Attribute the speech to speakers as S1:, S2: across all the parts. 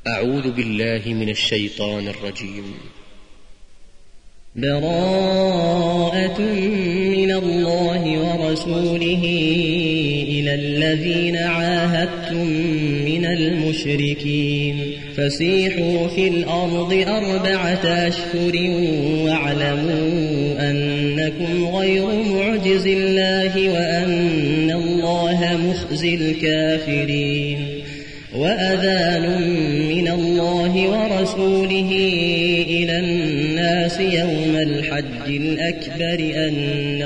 S1: أعوذ بالله من الشيطان الرجيم.
S2: براءة من الله ورسوله إلى الذين عاهدتم من المشركين فسيحوا في الأرض 4 أشهر واعلموا أنكم غير معجز الله وأن الله مخزي الكافرين. وأذان من الله ورسوله إلى الناس يوم الحج الأكبر أن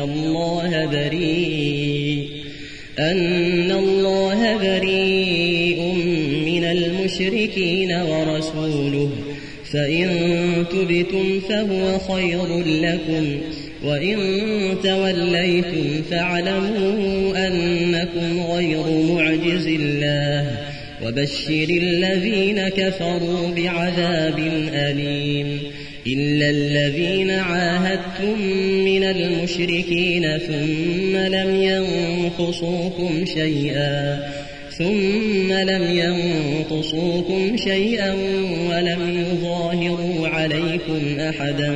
S2: الله بريء من المشركين ورسوله فإن تبتم فهو خير لكم وإن توليتم فاعلموا أنكم غير معجز الله وبشر الذين كفروا بعذاب أليم. إلا الذين عاهدتم من المشركين ثم لم ينقصوكم شيئا ولم يظاهروا عليكم أحدا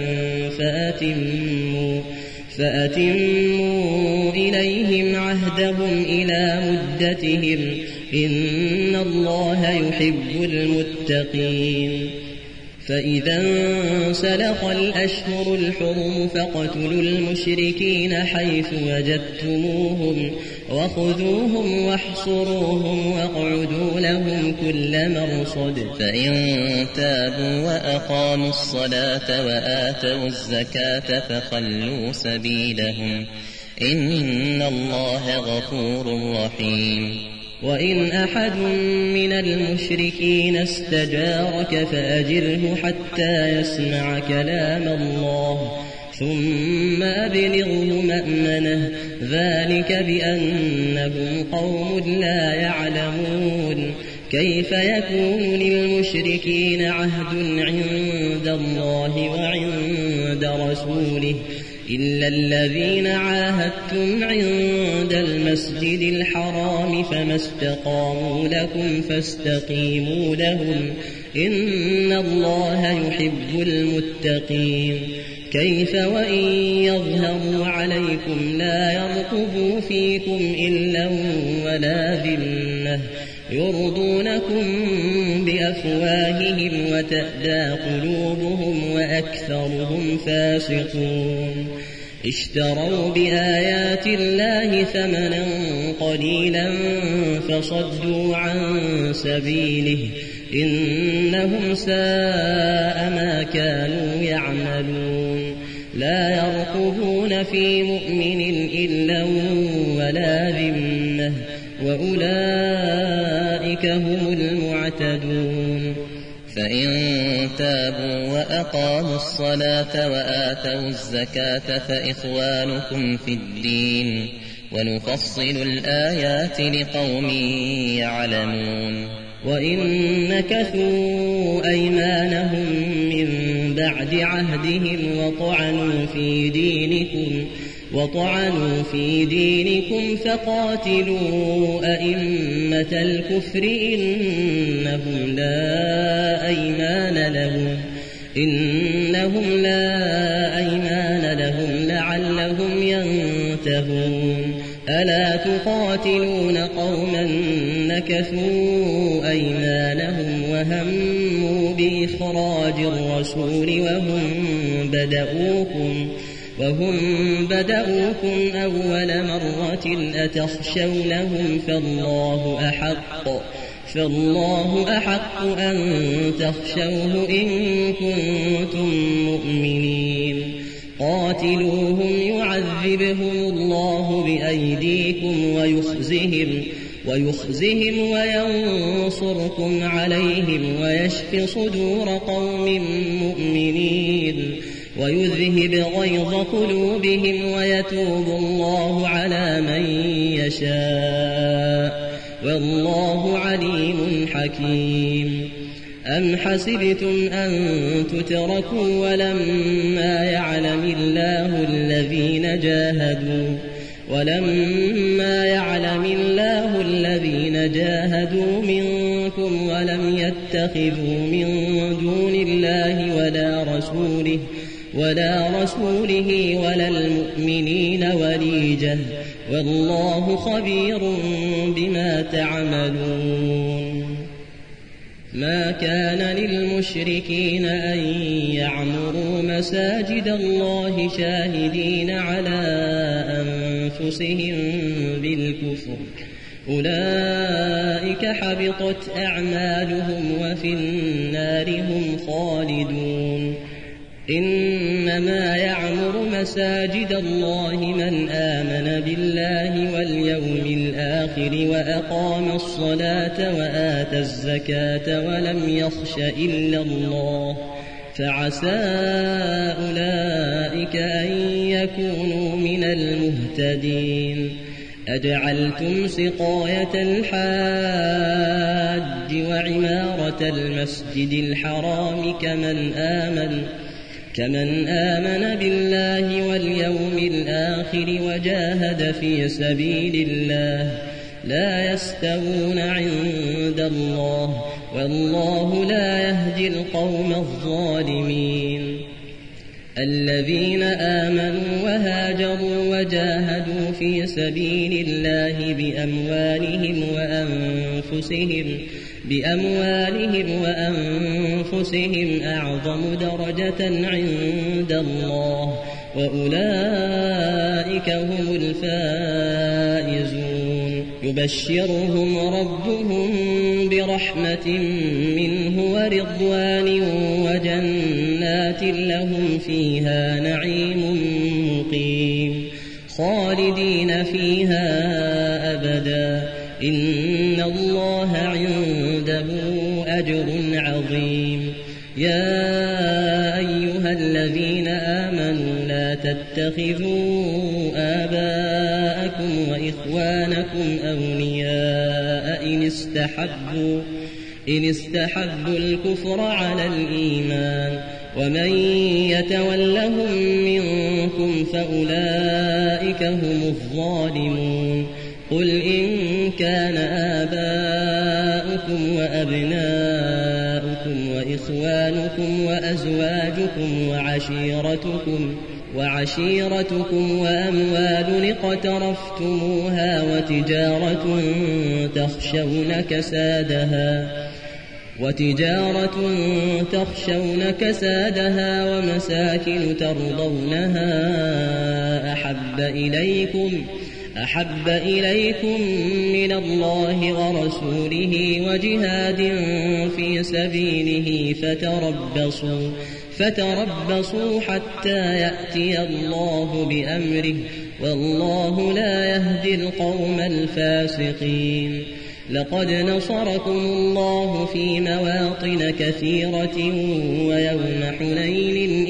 S2: فأتموا إليهم عهدهم إلى مدتهم إن الله يحب المتقين. فإذا انسلخ الأشهر الحرم فاقتلوا المشركين حيث وجدتموهم وخذوهم واحصروهم واقعدوا لهم كل مرصد.
S3: فإن تابوا وأقاموا الصلاة وآتوا الزكاة فخلوا سبيلهم إن الله غفور رحيم.
S2: وإن أحد من المشركين استجارك فأجره حتى يسمع كلام الله ثم أبلغه مأمنه ذلك بأنهم قوم لا يعلمون. كيف يكون للمشركين عهد عند الله وعند رسوله إلا الذين عاهدتم عند المسجد الحرام فما استقاموا لكم فاستقيموا لهم إن الله يحب المتقين. كيف وإن يظهروا عليكم لا يرقبوا فيكم إلا ولا ذمة يرضونكم بأفواههم وتأبى قلوبهم وأكثرهم فاسقون. اشتروا بآيات الله ثمنا قليلا فصدوا عن سبيله إنهم ساء ما كانوا يعملون. لا يرقبون في مؤمن إلا ولا ذمة وأولئك هم المعتدون.
S3: فإن تابوا وأقاموا الصلاة وآتوا الزكاة فإخوانكم في الدين ونفصل الآيات لقوم يعلمون.
S2: وإن نكثوا أيمانهم من بعد عهدهم وطعنوا في دينكم فقاتلوا أئمة الكفر إنهم لا أيمان لهم لعلهم ينتهون. ألا تقاتلون قوما نكثوا أيمانهم وهموا بإخراج الرسول وهم بدأوكم أول مرة أتخشونهم فالله أحق أن تخشوه إن كنتم مؤمنين. قاتلوهم يعذبهم الله بأيديكم ويخزهم وينصركم عليهم ويشف صدور قوم مؤمنين ويذهب غيظ قلوبهم ويتوب الله على من يشاء والله عليم حكيم. أم حسبتم أن تتركوا ولما يعلم الله ولما يعلم الله الذين جاهدوا منكم ولم يتخذوا من دون الله ولا رسوله ولا المؤمنين وليجة والله خبير بما تعملون. ما كان للمشركين أن يعمروا مساجد الله شاهدين على أنفسهم بالكفر، أولئك حبطت أعمالهم وفي النار هم خالدون. إنما يعمر مساجد الله من آمن بالله واليوم الآخر وأقام الصلاة وآتى الزكاة ولم يخش إلا الله، فعسى أولئك أن يكونوا من المهتدين. أجعلتم سقاية الحاج وعمارة المسجد الحرام كمن آمن بالله واليوم الآخر وجاهد في سبيل الله لا يستوون عند الله، والله لا يهدي القوم الظالمين. الذين آمنوا وهاجروا وجاهدوا في سبيل الله بأموالهم وأنفسهم أعظم درجة عند الله، وأولئك هم الفائزون. يبشرهم ربهم برحمة منه ورضوان وجنات لهم فيها نعيم مقيم خالدين فيها أبدا، إن الله عنده أجر عظيم. يا أيها الذين آمنوا لا تتخذوا آباءكم وإخوانكم أولياء إن استحبوا الكفر على الإيمان، ومن يتولهم منكم فأولئك هم الظالمون. قل إن كان آباؤكم وأبناؤكم وإخوانكم وأزواجكم وعشيرتكم وأموال اقترفتموها وتجارة تخشون كسادها ومساكن ترضونها أحب إليكم من الله ورسوله وجهاد في سبيله فتربصوا حتى يأتي الله بأمره، والله لا يهدي القوم الفاسقين. لقد نصركم الله في مواطن كثيرة ويوم حنين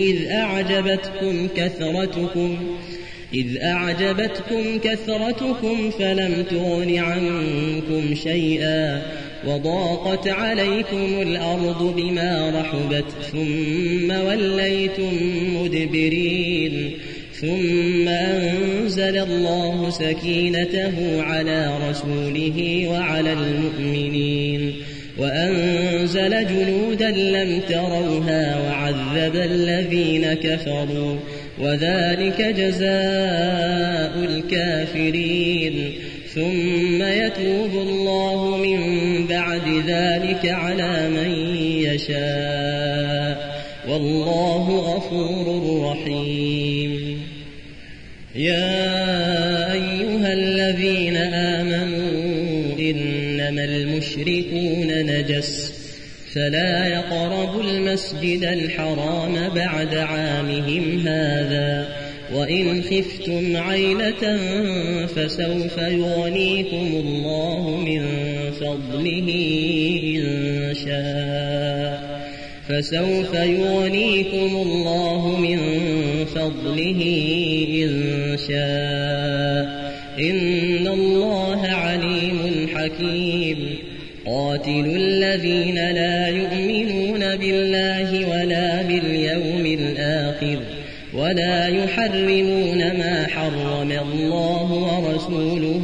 S2: إذ أعجبتكم كثرتكم فلم تغن عنكم شيئا وضاقت عليكم الأرض بما رحبت ثم وليتم مدبرين، ثم أنزل الله سكينته على رسوله وعلى المؤمنين وأنزل جنودا لم تروها وعذب الذين كفروا، وذلك جزاء الكافرين. ثم يتوب الله من بعد ذلك على من يشاء، والله غفور رحيم. يا أيها الذين آمنوا إنما المشركون نجس فلا يقربوا المسجد الحرام بعد عامهم هذا، وإن خفتم عيلة فسوف يغنيكم الله من فضله إن شاء، إن الله عليم حكيم. قاتلوا الذين لا يؤمنون بالله ولا باليوم الآخر ولا يحرمون ما حرم الله ورسوله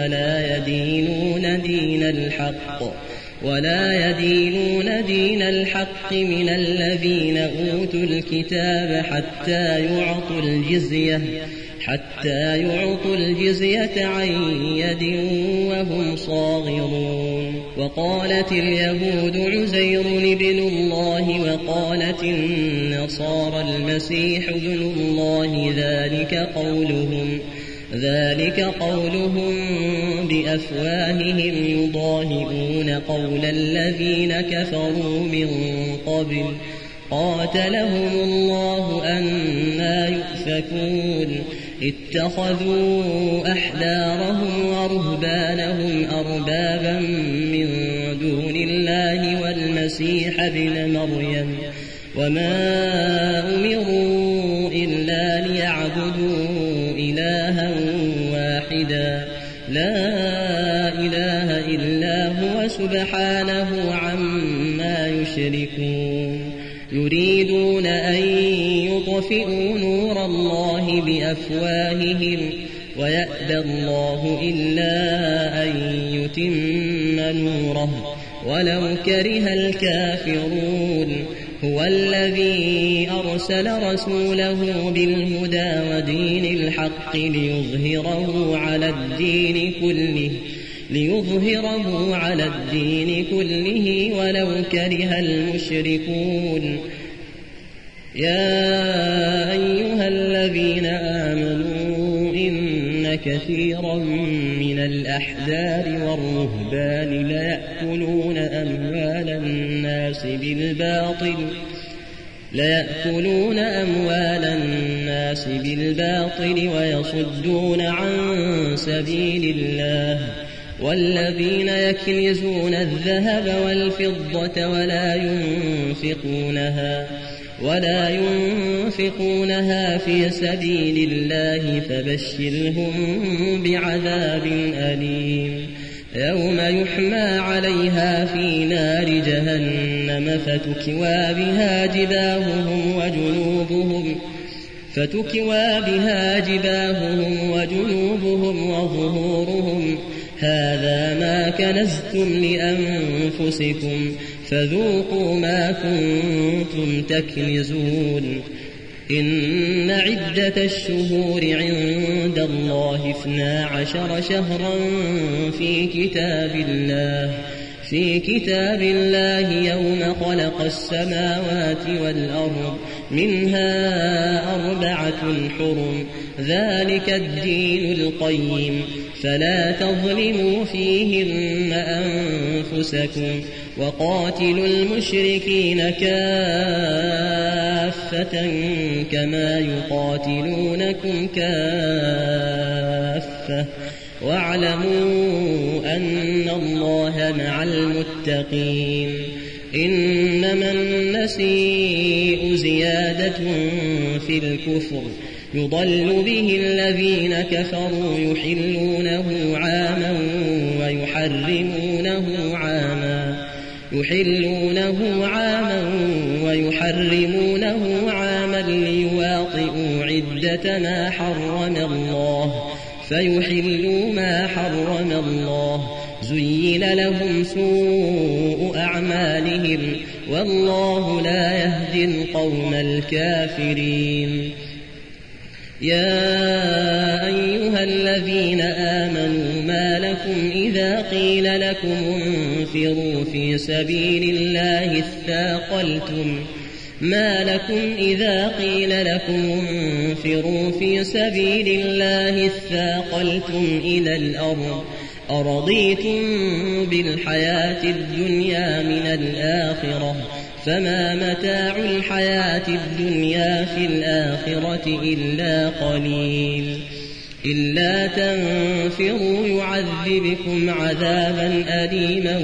S2: ولا يدينون دين الحق من الذين أوتوا الكتاب حتى يعطوا الجزية عن يد وهم صاغرون. وقالت اليهود عزير ابن الله وقالت النصارى المسيح ابن الله، ذلك قولهم بأفواههم يضاهئون قول الذين كفروا من قبل قاتلهم الله أنى يؤفكون. اتخذوا أحبارهم ورهبانهم أربابا من دون الله والمسيح ابن مريم، وما أمروا إلا ليعبدوا إلها واحدا لا إله إلا هو سبحانه عما يشركون. يريدون أن يطفئوا نور الله بأفواههم ويأبى الله إلا أن يتم نوره ولو كره الكافرون. هو الذي أرسل رسوله بالهدى ودين الحق ليظهره على الدين كله ولو كره المشركون. يا أيها الذين آمنوا إن كثيرا من الأحبار والرهبان ليأكلون أموال الناس بالباطل ويصدون عن سبيل الله. والذين يكنزون الذهب والفضة ولا ينفقونها في سبيل الله فبشرهم بعذاب أليم. يوم يحمى عليها في نار جهنم فتكوى بها جباههم وجنوبهم وظهورهم هذا ما كنزتم لأنفسكم فذوقوا ما كنتم تكنزون. إن عدة الشهور عند الله 12 شهرا في كتاب الله يوم خلق السماوات والأرض منها 4 حرم ذلك الدين القيم فلا تظلموا فيهن أنفسكم وقاتلوا المشركين كافة كما يقاتلونكم كافة واعلموا أن الله مع المتقين. إنما النسيء زيادة في الكفر يضل به الذين كفروا يحلونه عاما ويحرمونه عاما ليواطئوا عدة ما حرم الله فيحلوا ما حرم الله. زين لهم سوء أعمالهم والله لا يهدي القوم الكافرين. يا أيها الذين آمنوا ما لكم إذا قيل لكم انفروا في سبيل الله اثاقلتم إلى الأرض أرضيتم بالحياة الدنيا من الآخرة فما متاع الحياة الدنيا في الآخرة إلا قليل. إلا تنفروا يعذبكم عذابا أليما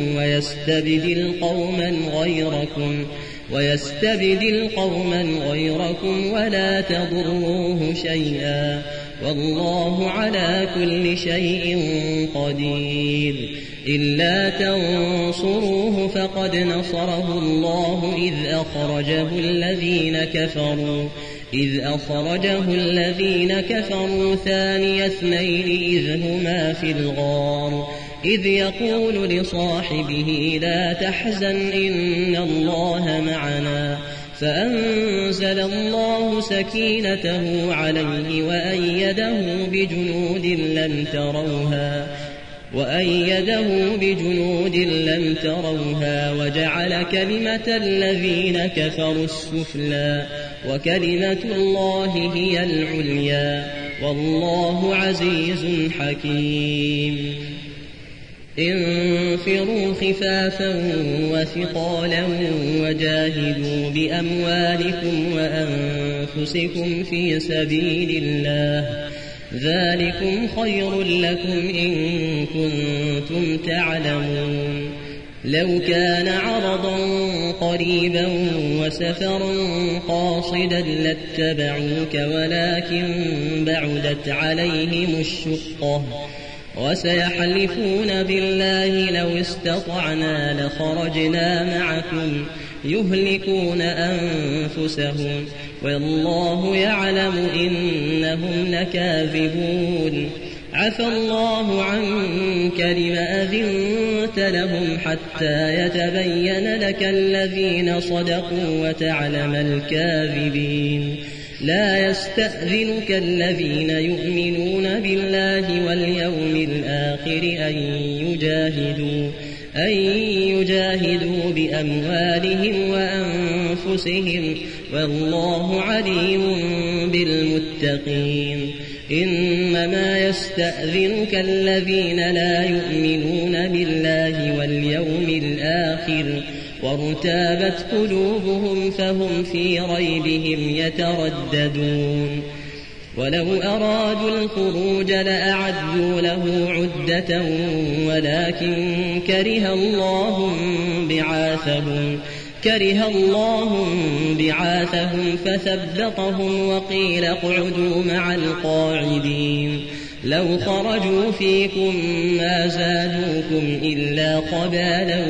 S2: ويستبدل قوما غيركم ولا تضروه شيئا والله على كل شيء قدير. إلا تنصروه فقد نصره الله إذ إذ أخرجه الذين كفروا ثاني اثنين إذ هما في الغار إذ يقول لصاحبه لا تحزن إن الله معنا فأنزل الله سكينته عليه وأيده بجنود لم تروها وجعل كلمة الذين كفروا السفلى وكلمة الله هي العليا والله عزيز حكيم انفروا خفافا وثقالا وجاهدوا بأموالكم وأنفسكم في سبيل الله ذلكم خير لكم إن كنتم تعلمون لو كان عرضا قريبا وسفرا قاصدا لاتبعوك ولكن بعدت عليهم الشقة وسيحلفون بالله لو استطعنا لخرجنا معكم يهلكون أنفسهم والله يعلم إنهم لكاذبون عفى الله عنك لم أذنت لهم حتى يتبين لك الذين صدقوا وتعلم الكاذبين لا يستأذنك الذين يؤمنون بالله واليوم الآخر أن يجاهدوا بأموالهم وأنفسهم والله عليم بالمتقين إنما يستأذنك الذين لا يؤمنون بالله واليوم الآخر وارتابت قلوبهم فهم في ريبهم يترددون ولو أرادوا الخروج لأعدوا له عدة ولكن كره الله بعاثهم فثبطهم وقيل اقعدوا مع القاعدين لو خرجوا فيكم ما زادوكم إلا خبالا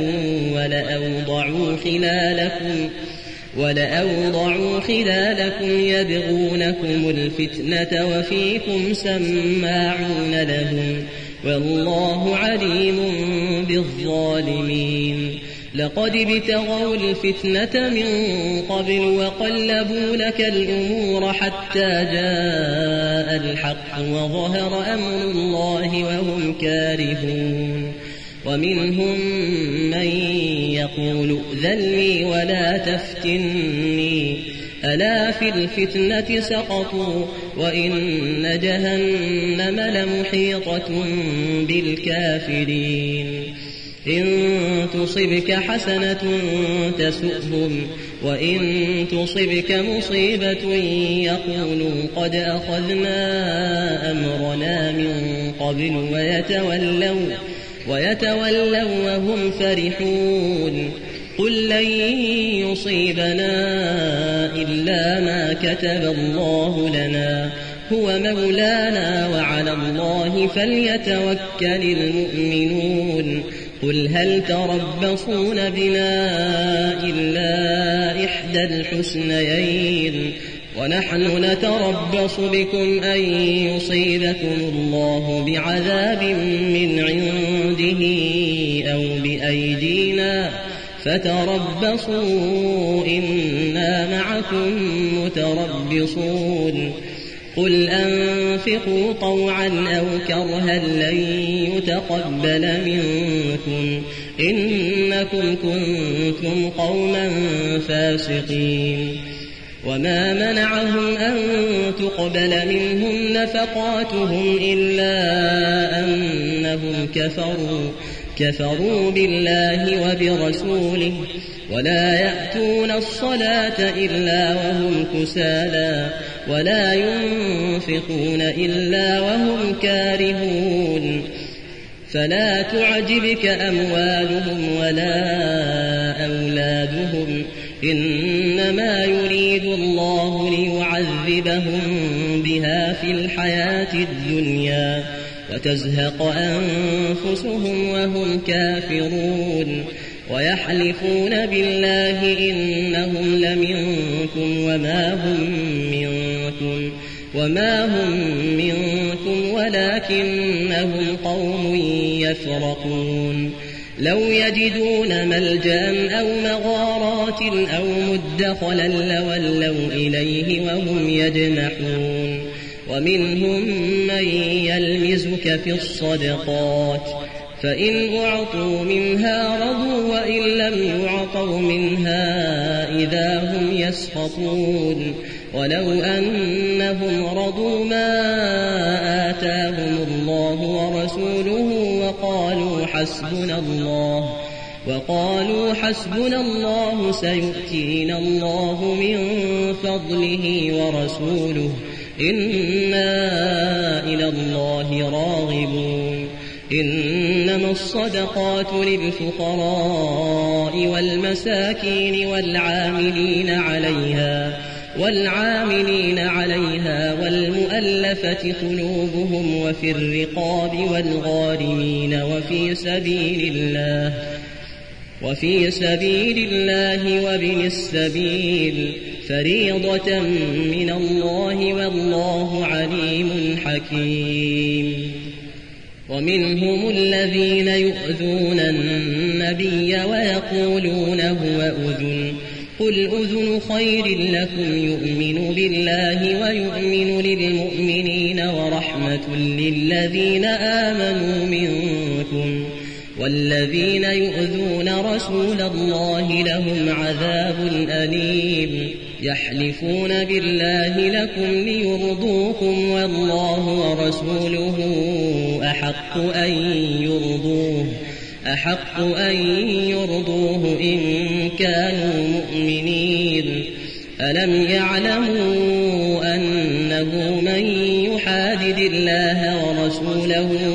S2: ولأوضعوا خلالكم يبغونكم الفتنة وفيكم سماعون لهم والله عليم بالظالمين لقد ابتغوا الفتنة من قبل وقلبوا لك الأمور حتى جاء الحق وظهر أمر الله وهم كارهون ومنهم من يقول ائذن لي ولا تفتني ألا في الفتنة سقطوا وإن جهنم لمحيطة بالكافرين إن تصبك حسنة تسؤهم وإن تصبك مصيبة يقولوا قد أخذنا أمرنا من قبل ويتولوا وهم فرحون قل لن يصيبنا إلا ما كتب الله لنا هو مولانا وعلى الله فليتوكل المؤمنون قل هل تربصون بنا إلا إحدى الحسنيين ونحن نتربص بكم أن يصيبكم الله بعذاب من عنده أو بأيدينا فتربصوا إنا معكم متربصون قل أنفقوا طوعا أو كرها لن يتقبل منكم إنكم كنتم قوما فاسقين وما منعهم أن تقبل منهم نفقاتهم إلا أنهم كفروا بالله وبرسوله ولا يأتون الصلاة إلا وهم كسالى ولا ينفقون إلا وهم كارهون فلا تعجبك أموالهم ولا أولادهم إنما يريد الله ليعذبهم بها في الحياة الدنيا وتزهق أنفسهم وهم كافرون ويحلفون بالله إنهم لمنكم وما هم منكم ولكنهم قوم يفرقون لو يجدون ملجأ أو مغارات أو مدخلا لولوا إليه وهم يجمحون ومنهم من يلمزك في الصدقات فإن أعطوا منها رضوا وإن لم يعطوا منها إذا هم يسخطون ولو أنهم رضوا ما آتاهم الله ورسوله وقالوا حسبنا الله سيؤتينا الله من فضله ورسوله إنا إلى الله راغبون إنما الصدقات للفقراء والمساكين والعاملين عليها والمؤلفة قلوبهم وفي الرقاب والغارمين وفي سبيل الله وابن السبيل فريضة من الله والله عليم حكيم ومنهم الذين يؤذون النبي ويقولون هو أذن قل أذن خير لكم يؤمن بالله ويؤمن للمؤمنين ورحمة للذين آمنوا منكم والذين يؤذون رسول الله لهم عذاب أليم يحلفون بالله لكم ليرضوكم والله ورسوله أحق أن يرضوه إن كانوا مؤمنين ألم يعلموا أنه من يحادد الله ورسوله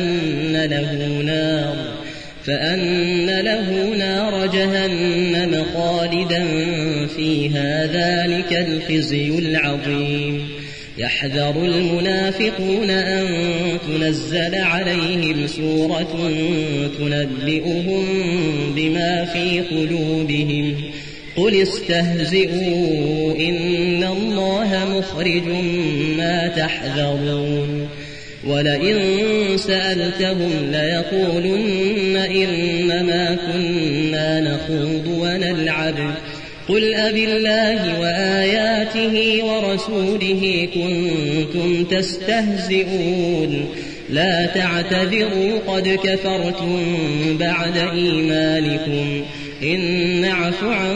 S2: فأن له نار جهنم خالدا فيها ذلك الخزي العظيم يحذر المنافقون أن تنزل عليهم سورة تنبئهم بما في قلوبهم قل استهزئوا إن الله مخرج ما تحذرون ولئن سألتهم ليقولن إنما كنا نخوض ونلعب قل أبالله وآياته ورسوله كنتم تستهزئون لا تعتذروا قد كفرتم بعد إيمانكم إن نعف عن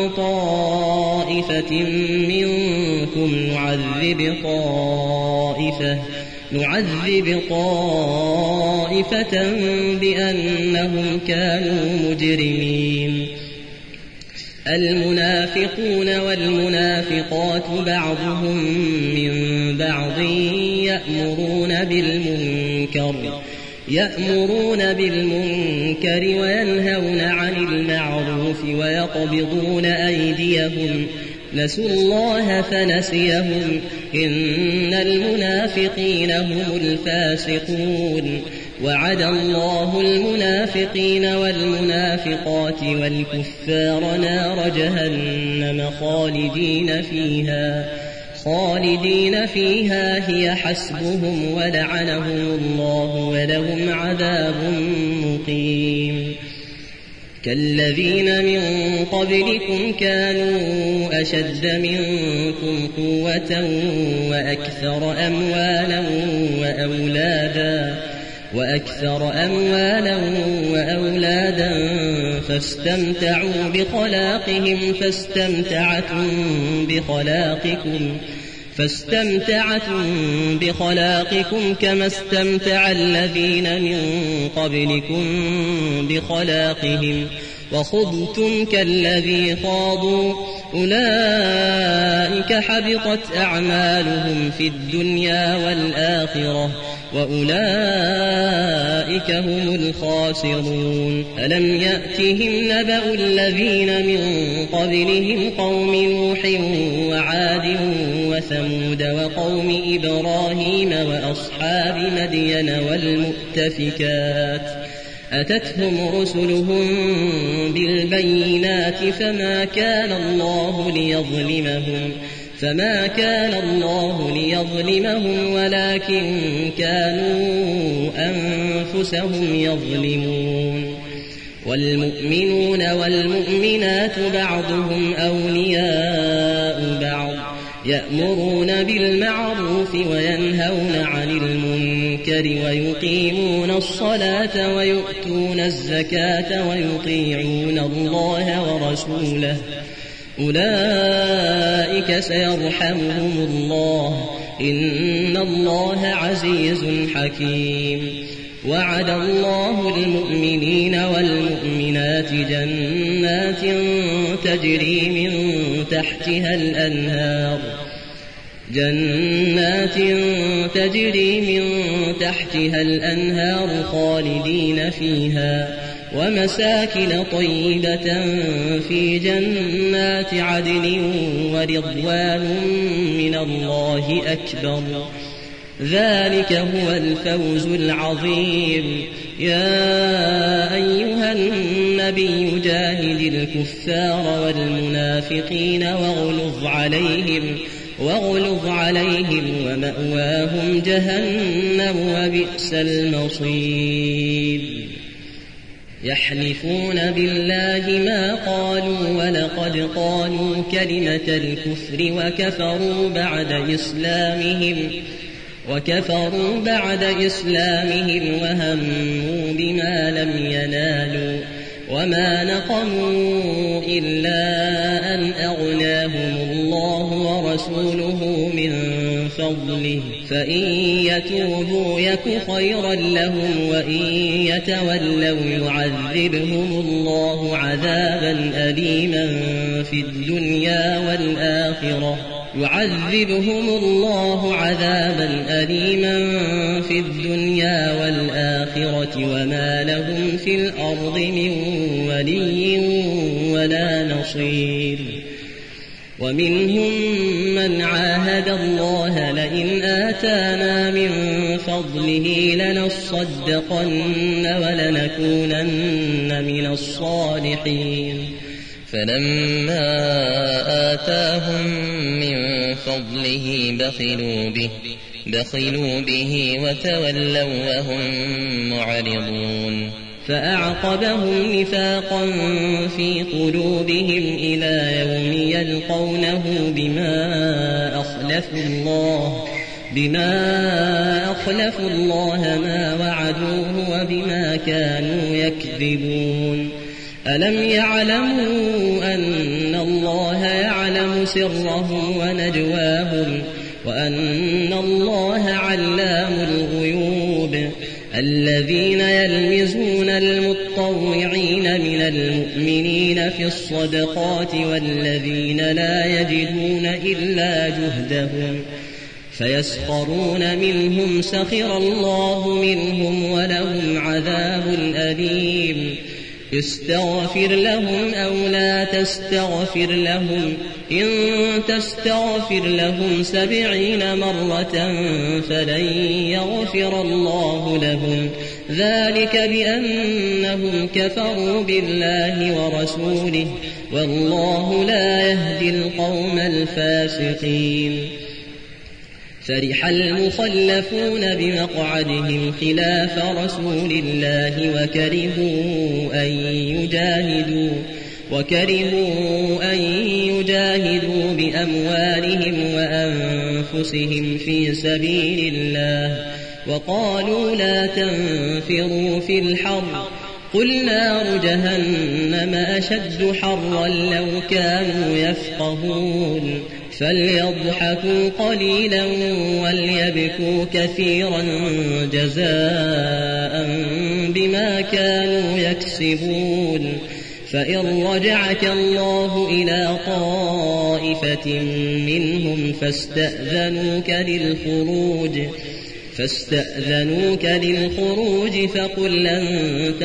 S2: طائفة منكم نعذب طائفة بأنهم كانوا مجرمين المنافقون والمنافقات بعضهم من بعض يأمرون بالمنكر وينهون عن المعروف ويقبضون أيديهم نسوا الله فنسيهم إن المنافقين هم الفاسقون وعد الله المنافقين والمنافقات والكفار نار جهنم خالدين فيها هي حسبهم ولعنهم الله ولهم عذاب مقيم كالذين من قبلكم كانوا أشد منكم قوة وأكثر أموالا وأولادا فاستمتعوا بخلاقكم كما استمتع الذين من قبلكم بخلاقهم وخضتم كالذي خاضوا أولئك حبطت أعمالهم في الدنيا والآخرة وأولئك هم الخاسرون ألم يأتهم نبأ الذين من قبلهم قوم نوح وعاد وثمود وقوم إبراهيم وأصحاب مدين والمؤتفكات أتتهم رسلهم بالبينات فما كان الله ليظلمهم ولكن كانوا أنفسهم يظلمون. والمؤمنون والمؤمنات بعضهم أولياء بعض يأمرون بالمعروف وينهون عن المنكر ويقيمون الصلاة ويؤتون الزكاة ويطيعون الله ورسوله أولئك سيرحمهم الله إن الله عزيز حكيم. وعد الله المؤمنين والمؤمنات جنات تجري من تحتها الأنهار خالدين فيها ومساكن طيبة في جنات عدن ورضوان من الله أكبر ذلك هو الفوز العظيم. يا أيها النبي جاهد الكفار والمنافقين واغلظ عليهم ومأواهم جهنم وبئس المصير. يحلفون بالله ما قالوا ولقد قالوا كلمة الكفر وكفروا بعد إسلامهم وهموا بما لم ينالوا وما نقموا إلا أن أغناهم الله ورسوله من فضله فإن يتوبوا يك خيرا لهم وإن يتولوا يعذبهم الله عذابا أليما في الدنيا والآخرة وما لهم في الأرض من ولي ولا نصير. ومنهم من عاهد الله لئن آتانا من فضله لنصدقن ولنكونن من الصالحين.
S3: فلما آتاهم من فضله بخلوا به وتولوا وهم معرضون.
S2: فأعقبهم نفاقا في قلوبهم إلى يوم يلقونه بما أخلفوا الله ما وعدوه وبما كانوا يكذبون. ألم يعلموا أن الله يعلم سرهم ونجواهم وأن الله علام الغيوب. الذين يلمزون المتطوعين من المؤمنين في الصدقات والذين لا يجدون إلا جهدهم فيسخرون منهم سخر الله منهم ولهم عذاب أليم. استغفر لهم أو لا تستغفر لهم إن تستغفر لهم 70 مرة فلن يغفر الله لهم ذلك بأنهم كفروا بالله ورسوله والله لا يهدي القوم الفاسقين. فرح المخلفون بمقعدهم خلاف رسول الله وكرهوا أن يجاهدوا بأموالهم وأنفسهم في سبيل الله وقالوا لا تنفروا في الحر قل نار جهنم أشد حرا لو كانوا يفقهون. فليضحكوا قليلا وليبكوا كثيرا جزاء بما كانوا يكسبون. فإن رجعك الله إلى طائفة منهم فاستأذنوك للخروج فقل لن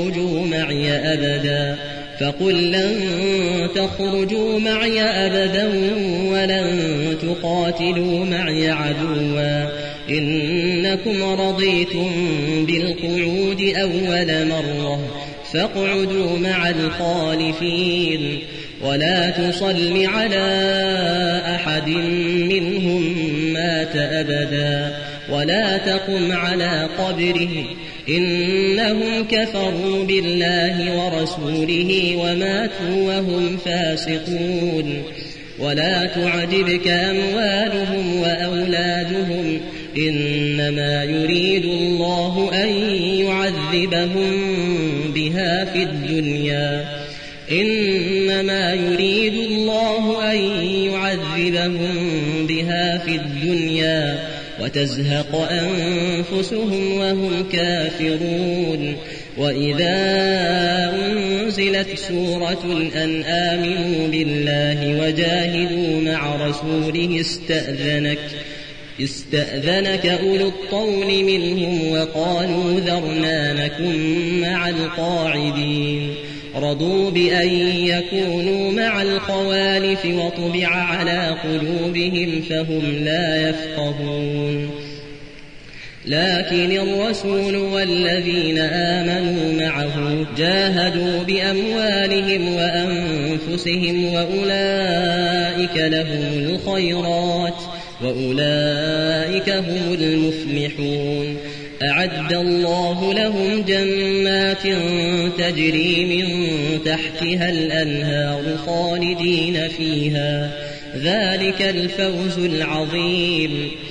S2: تخرجوا معي أبدا ولن تقاتلوا معي عدوا إنكم رضيتم بالقعود أول مرة فاقعدوا مع الخالفين ولا تصل على أحد منهم مات أبدا ولا تقم على قبره إنهم كفروا بالله ورسوله وماتوا وهم فاسقون ولا تعجبك أموالهم وأولادهم إنما يريد الله أن يعذبهم بها في الدنيا وتزهق أنفسهم وهم كافرون وإذا أنزلت سورة أن آمنوا بالله وجاهدوا مع رسوله استأذنك أولو الطول منهم وقالوا ذرنا نكن مع القاعدين رضوا بأن يكونوا مع الخوالف وطبع على قلوبهم فهم لا يفقهون لكن الرسول والذين آمنوا معه جاهدوا بأموالهم وأنفسهم وأولئك لهم الخيرات وأولئك هم المفلحون أعد الله لهم جنات تجري من تحتها الأنهار خالدين فيها ذلك الفوز العظيم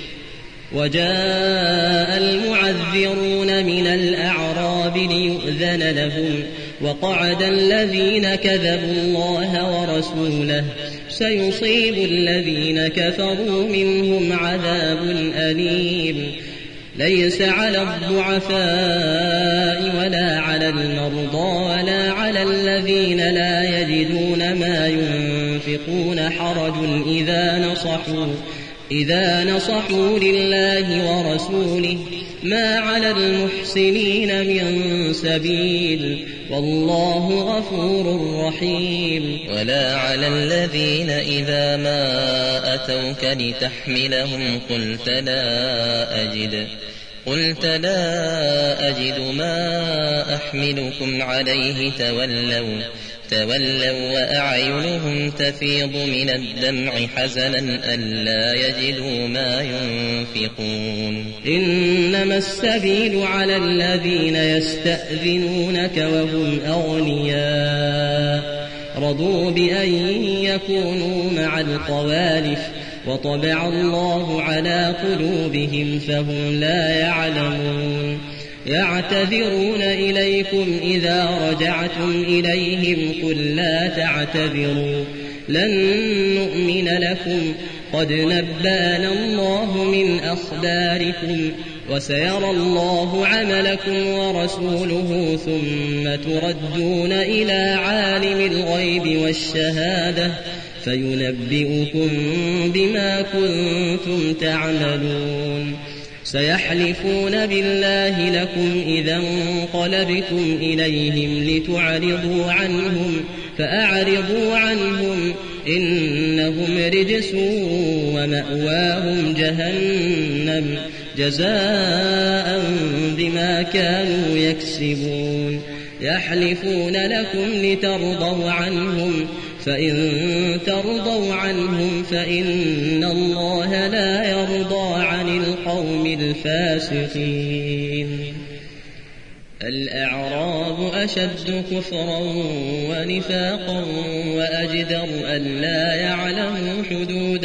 S2: وجاء المعذرون من الأعراب ليؤذن لهم وقعد الذين كذبوا الله ورسوله سيصيب الذين كفروا منهم عذاب أليم ليس على الضعفاء ولا على المرضى ولا على الذين لا يجدون ما ينفقون حرج إذا نصحوا لله ورسوله ما على المحسنين من سبيل والله غفور رحيم
S3: ولا على الذين إذا ما أتوك لتحملهم قلت لا أجد ما أحملكم عليه تولوا وأعينهم تفيض من الدمع حزنا ألا يجدوا ما ينفقون
S2: إنما السبيل على الذين يستأذنونك وهم أغنياء رضوا بأن يكونوا مع الخوالف وطبع الله على قلوبهم فهم لا يعلمون يعتذرون إليكم إذا رجعتم إليهم قل لا تعتذروا لن نؤمن لكم قد نبأنا الله من أخباركم وسيرى الله عملكم ورسوله ثم تردون إلى عالم الغيب والشهادة فينبئكم بما كنتم تعملون سيحلفون بالله لكم إذا انقلبتم إليهم لتعرضوا عنهم فأعرضوا عنهم إنهم رجس ومأواهم جهنم جزاء بما كانوا يكسبون يحلفون لكم لترضوا عنهم فإن ترضوا عنهم فإن الله لا يرضى عن القوم الفاسقين الأعراب أشد كفرا ونفاقا وأجدر ألا يعلموا حدود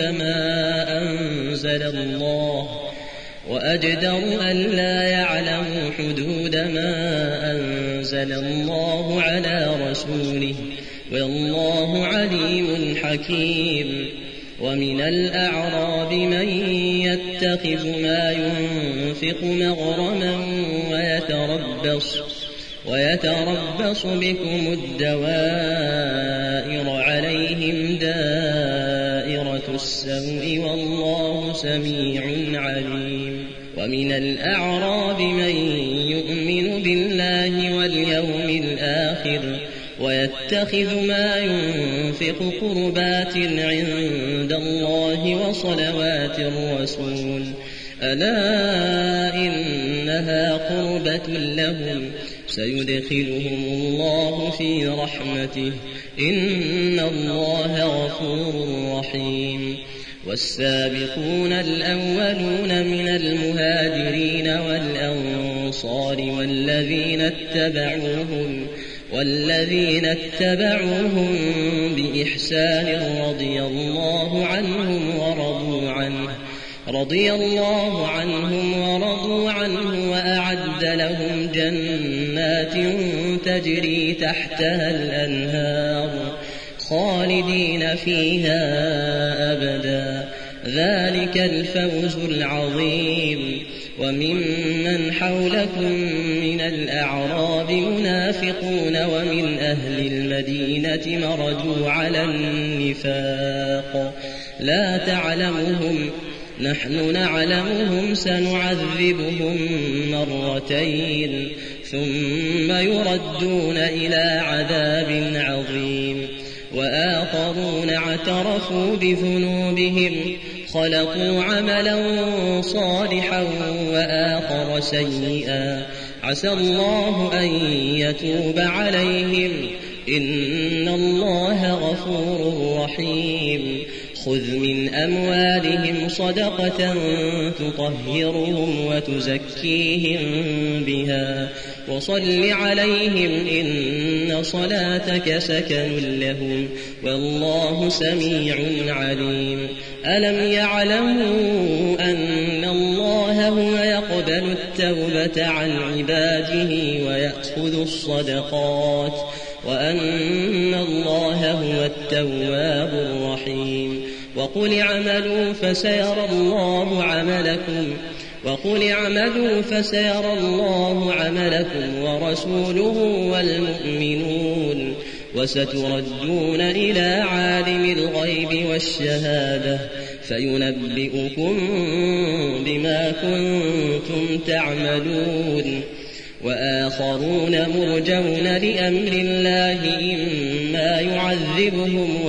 S2: ما أنزل الله على رسوله والله عليم حكيم ومن الأعراب من يتخذ ما ينفق مغرما ويتربص بكم الدوائر عليهم دائرة السوء والله سميع عليم ومن الأعراب من يؤمن بالله واليوم الآخر ويتخذ ما ينفق قربات عند الله وصلوات الرسول ألا إنها قربة لهم سيدخلهم الله في رحمته إن الله غفور رحيم والسابقون الأولون من المهاجرين والأنصار والذين اتبعوهم بإحسان رضي الله عنهم ورضوا عنه وأعد لهم جنات تجري تحتها الأنهار خالدين فيها أبدا ذلك الفوز العظيم وممن حولكم من الأعراب منافقون ومن أهل المدينة مردوا على النفاق لا تعلمهم نحن نعلمهم سنعذبهم مرتين ثم يردون إلى عذاب عظيم وآخرون اعترفوا بذنوبهم خلقوا عملا صالحا وآخر سيئا عسى الله أن يتوب عليهم إن الله غفور رحيم خذ من أموالهم صدقة تطهرهم وتزكيهم بها وصل عليهم إن صلاتك سكن لهم والله سميع عليم ألم يعلموا أن الله هو يقبل التوبة عن عباده ويأخذ الصدقات وأن الله هو التواب الرحيم وقل اعملوا فسيرى الله عملكم ورسوله والمؤمنون وستردون إلى عالم الغيب والشهادة فينبئكم بما كنتم تعملون وآخرون مرجون لأمر الله إما يعذبهم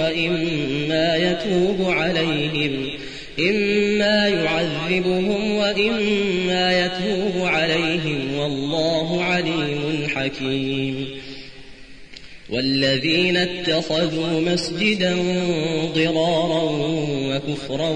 S2: وإما يتوب عليهم والله عليم حكيم والذين اتخذوا مسجدا ضرارا وكفرا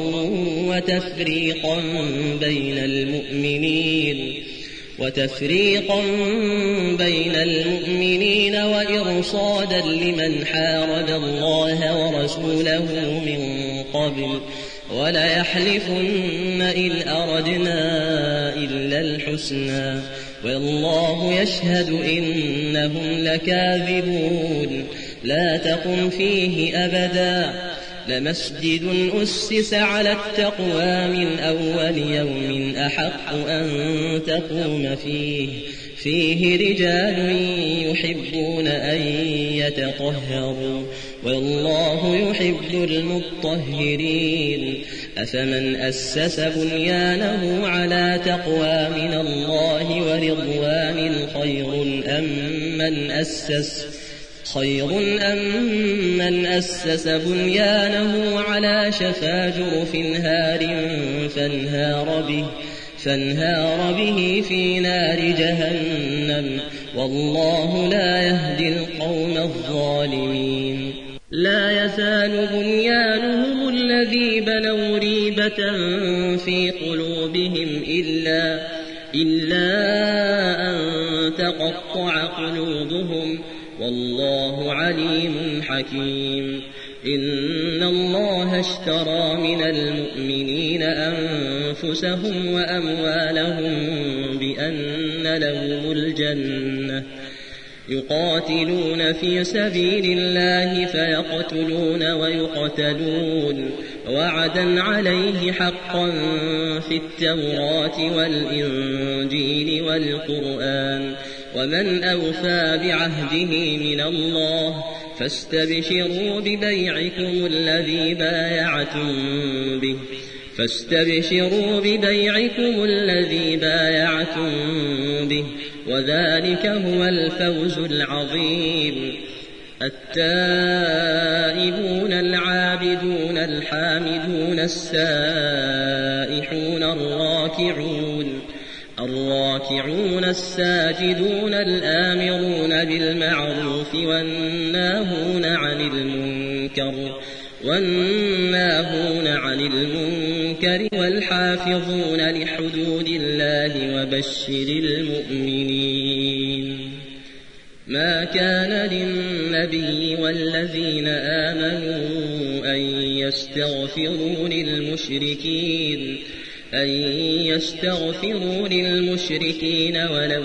S2: وتفريقا بين المؤمنين وإرصادا لمن حارب الله ورسوله من قبل وليحلفن إن أردنا إلا الحسنى والله يشهد إنهم لكاذبون لا تقم فيه أبدا لمسجد أسس على التقوى من أول يوم أحق أن تقوم فيه رجال يحبون أن يتطهروا والله يحب المطهرين أفمن أسس بنيانه على تقوى من الله ورضوان خير أم من أسس بنيانه على شفا جرف هار فانهار به في نار جهنم والله لا يهدي القوم الظالمين لا يزال بنيانهم الذي بنوا ريبة في قلوبهم إلا أن تقطع قلوبهم والله عليم حكيم إن الله اشترى من المؤمنين أنفسهم وأموالهم بأن لهم الجنة يقاتلون في سبيل الله فيقتلون ويقتلون وعدا عليه حقا في التوراة والإنجيل والقرآن ومن أوفى بعهده من الله فاستبشروا ببيعكم الذي بايعتم به وذلك هو الفوز العظيم التائبون العابدون الحامدون السائحون الراكعون الساجدون الآمرون بالمعروف والناهون عن المنكر والحافظون لحدود الله وبشر المؤمنين. ما كان للنبي والذين آمنوا أن يستغفروا للمشركين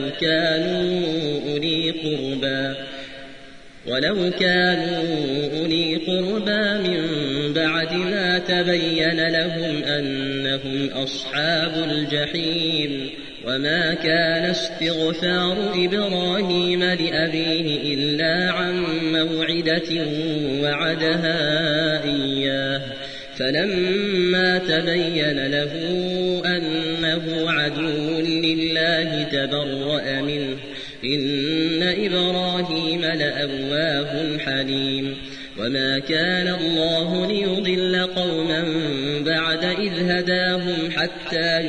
S2: ولو كانوا أولي قربى من بعد ما تبين لهم أنهم أصحاب الجحيم. وما كان استغفار إبراهيم لأبيه إلا عن موعدة وعدها إياه فلما تبين له أنه عدو لله تبرأ منه إن إبراهيم لأواه حليم. وما كان الله ليضل قوما بعد إذ هداهم حتى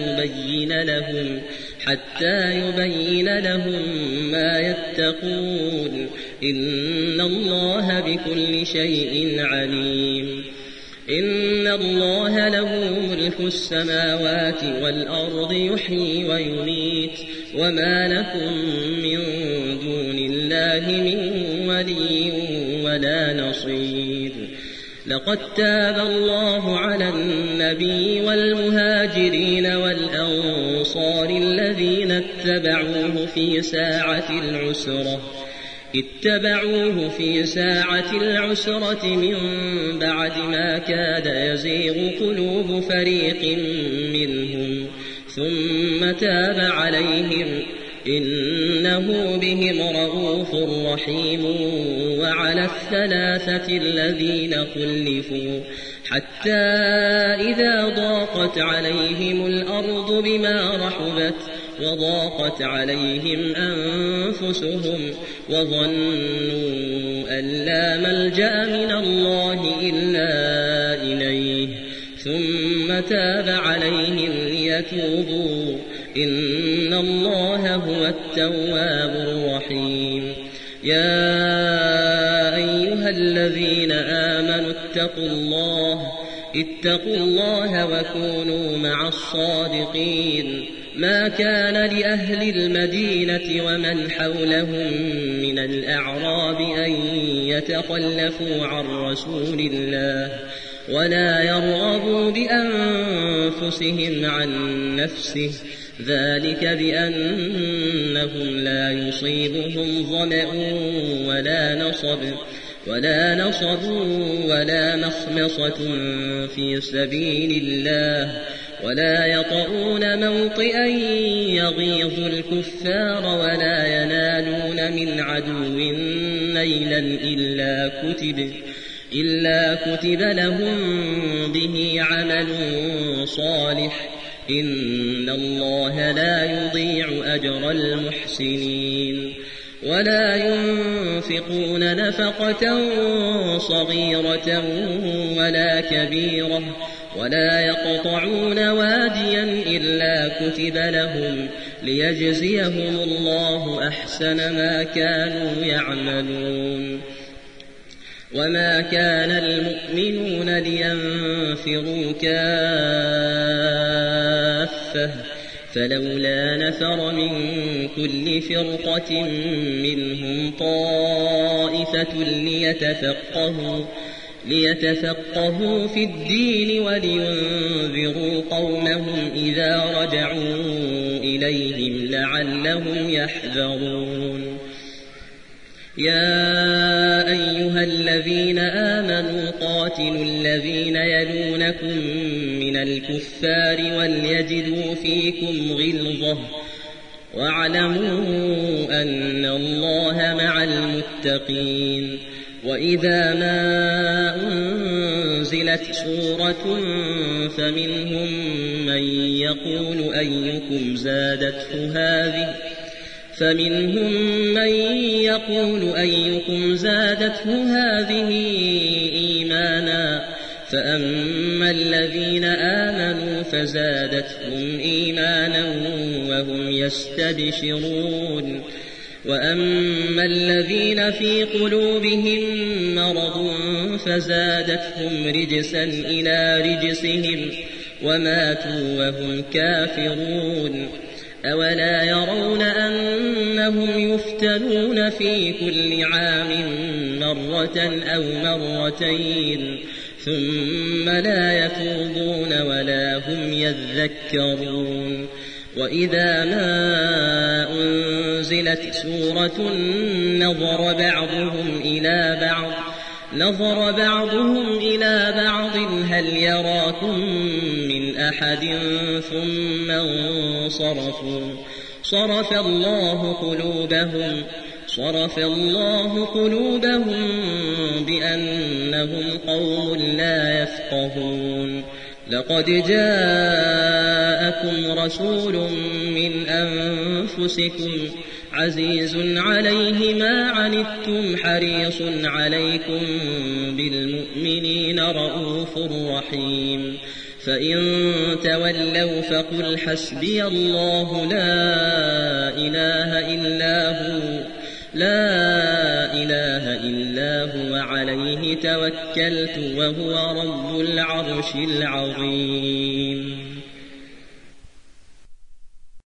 S2: يبين لهم ما يتقون إن الله بكل شيء عليم. إن الله له ملك السماوات والأرض يحيي ويميت وما لكم من دون الله من ولي ولا نصير. لقد تاب الله على النبي والمهاجرين والأنصار الذين اتبعوه في ساعة العسرة من بعد ما كاد يزيغ قلوب فريق منهم ثم تاب عليهم إنه بهم رءوف رحيم. وعلى الثلاثة الذين خلفوا حتى إذا ضاقت عليهم الأرض بما رحبت وضاقت عليهم أنفسهم وظنوا أن لا ملجأ من الله إلا إليه ثم تاب عليهم ليتوبوا إن الله هو التواب الرحيم. يا أيها الذين آمنوا اتقوا الله وكونوا مع الصادقين. ما كان لأهل المدينة ومن حولهم من الأعراب أن يتخلفوا عن رسول الله ولا يرغبوا بأنفسهم عن نفسه ذلك بأنهم لا يصيبهم ظمأ ولا نصب ولا مخمصة في سبيل الله ولا يطؤون موطئا يغيظ الكفار ولا ينالون من عدو نيلا إلا كتب لهم به عمل صالح إن الله لا يضيع أجر المحسنين. ولا ينفقون نفقة صغيرة ولا كبيرة ولا يقطعون واديا إلا كتب لهم ليجزيهم الله أحسن ما كانوا يعملون. وما كان المؤمنون لينفروا كافة فلولا نفر من كل فرقة منهم طائفة ليتفقهوا في الدين ولينذروا قومهم إذا رجعوا إليهم لعلهم يحذرون. يا أيها الذين آمنوا قاتلوا الذين يلونكم من الكفار وليجدوا فيكم غلظة واعلموا أن الله مع المتقين. وإذا ما أنزلت سورة فمنهم من يقول أيكم فمنهم من يقول أيكم زادته هذه إيمانا فأما الذين آمنوا فزادتهم إيمانا وهم يستبشرون وأما الذين في قلوبهم مرض فزادتهم رجسا إلى رجسهم وماتوا وهم كافرون أولا يرون أنهم يفتنون في كل عام مرة أو مرتين ثم لا يتوبون ولا هم يذكرون وإذا ما أنزلت سورة نظر بعضهم إلى بعض هل يراكم من أحد ثم انصرفوا صرف الله قلوبهم بأنهم قوم لا يفقهون لقد جاءكم رسول من أنفسكم عزيز عليه ما عنتم حريص عليكم بالمؤمنين رؤوف رحيم فإن تولوا فقل حسبي الله لا إله إلا هو عليه توكلت وهو رب العرش العظيم.